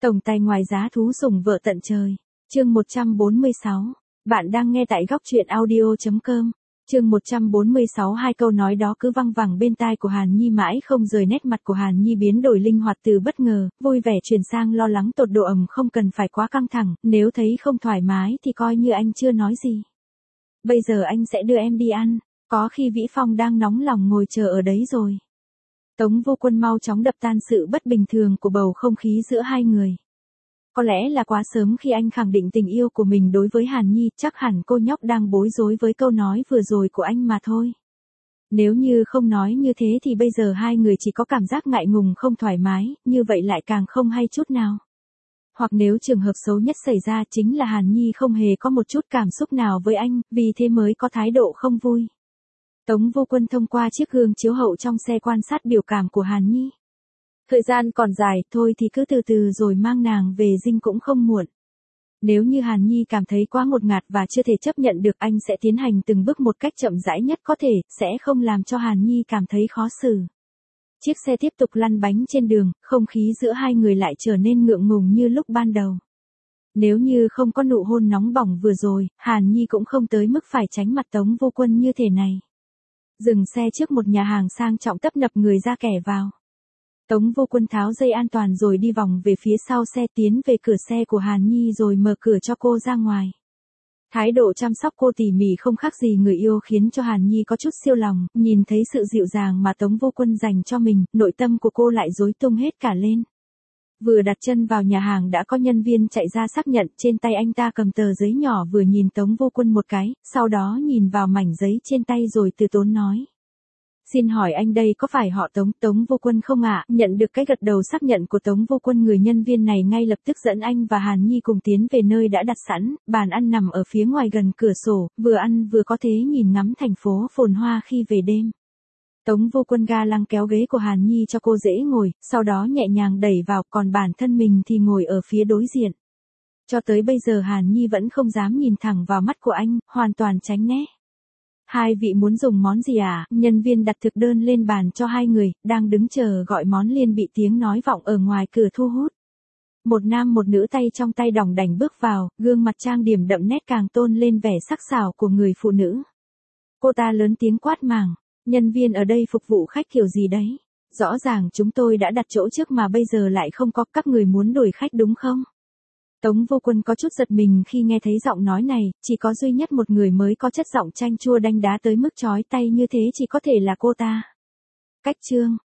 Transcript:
Tổng tài ngoài giá thú sủng vợ tận trời. Chương 146. Bạn đang nghe tại góc truyện audio.com. Chương 146. Hai câu nói đó cứ văng vẳng bên tai của Hàn Nhi mãi không rời, nét mặt của Hàn Nhi biến đổi linh hoạt từ bất ngờ, vui vẻ chuyển sang lo lắng tột độ. Không cần phải quá căng thẳng, nếu thấy không thoải mái thì coi như anh chưa nói gì. Bây giờ anh sẽ đưa em đi ăn, có khi Vĩ Phong đang nóng lòng ngồi chờ ở đấy rồi. Tống Vô Quân mau chóng đập tan sự bất bình thường của bầu không khí giữa hai người. Có lẽ là quá sớm khi anh khẳng định tình yêu của mình đối với Hàn Nhi, chắc hẳn cô nhóc đang bối rối với câu nói vừa rồi của anh mà thôi. Nếu như không nói như thế thì bây giờ hai người chỉ có cảm giác ngại ngùng không thoải mái, như vậy lại càng không hay chút nào. Hoặc nếu trường hợp xấu nhất xảy ra chính là Hàn Nhi không hề có một chút cảm xúc nào với anh, vì thế mới có thái độ không vui. Tống Vô Quân thông qua chiếc gương chiếu hậu trong xe quan sát biểu cảm của Hàn Nhi. Thời gian còn dài, thôi thì cứ từ từ rồi mang nàng về dinh cũng không muộn. Nếu như Hàn Nhi cảm thấy quá ngột ngạt và chưa thể chấp nhận được, anh sẽ tiến hành từng bước một cách chậm rãi nhất có thể, sẽ không làm cho Hàn Nhi cảm thấy khó xử. Chiếc xe tiếp tục lăn bánh trên đường, không khí giữa hai người lại trở nên ngượng ngùng như lúc ban đầu. Nếu như không có nụ hôn nóng bỏng vừa rồi, Hàn Nhi cũng không tới mức phải tránh mặt Tống Vô Quân như thế này. Dừng xe trước một nhà hàng sang trọng, tấp nập người ra kẻ vào. Tống Vô Quân tháo dây an toàn rồi đi vòng về phía sau xe, tiến về cửa xe của Hàn Nhi rồi mở cửa cho cô ra ngoài. Thái độ chăm sóc cô tỉ mỉ không khác gì người yêu khiến cho Hàn Nhi có chút siêu lòng, nhìn thấy sự dịu dàng mà Tống Vô Quân dành cho mình, nội tâm của cô lại rối tung hết cả lên. Vừa đặt chân vào nhà hàng đã có nhân viên chạy ra xác nhận, trên tay anh ta cầm tờ giấy nhỏ, vừa nhìn Tống Vô Quân một cái, sau đó nhìn vào mảnh giấy trên tay rồi từ tốn nói. Xin hỏi anh đây có phải họ Tống? Tống Vô Quân không ạ? Nhận được cái gật đầu xác nhận của Tống Vô Quân, người nhân viên này ngay lập tức dẫn anh và Hàn Nhi cùng tiến về nơi đã đặt sẵn, bàn ăn nằm ở phía ngoài gần cửa sổ, vừa ăn vừa có thể nhìn ngắm thành phố phồn hoa khi về đêm. Tống Vô Quân ga lăng kéo ghế của Hàn Nhi cho cô dễ ngồi, sau đó nhẹ nhàng đẩy vào, còn bản thân mình thì ngồi ở phía đối diện. Cho tới bây giờ Hàn Nhi vẫn không dám nhìn thẳng vào mắt của anh, hoàn toàn tránh né. Hai vị muốn dùng món gì à? Nhân viên đặt thực đơn lên bàn cho hai người, đang đứng chờ gọi món liền bị tiếng nói vọng ở ngoài cửa thu hút. Một nam một nữ tay trong tay đỏng đảnh bước vào, gương mặt trang điểm đậm nét càng tôn lên vẻ sắc sảo của người phụ nữ. Cô ta lớn tiếng quát màng, nhân viên ở đây phục vụ khách kiểu gì đấy? Rõ ràng chúng tôi đã đặt chỗ trước mà bây giờ lại không có, các người muốn đổi khách đúng không? Tống Vô Quân có chút giật mình khi nghe thấy giọng nói này, chỉ có duy nhất một người mới có chất giọng chanh chua đanh đá tới mức chói tai như thế chỉ có thể là cô ta. Cách chương,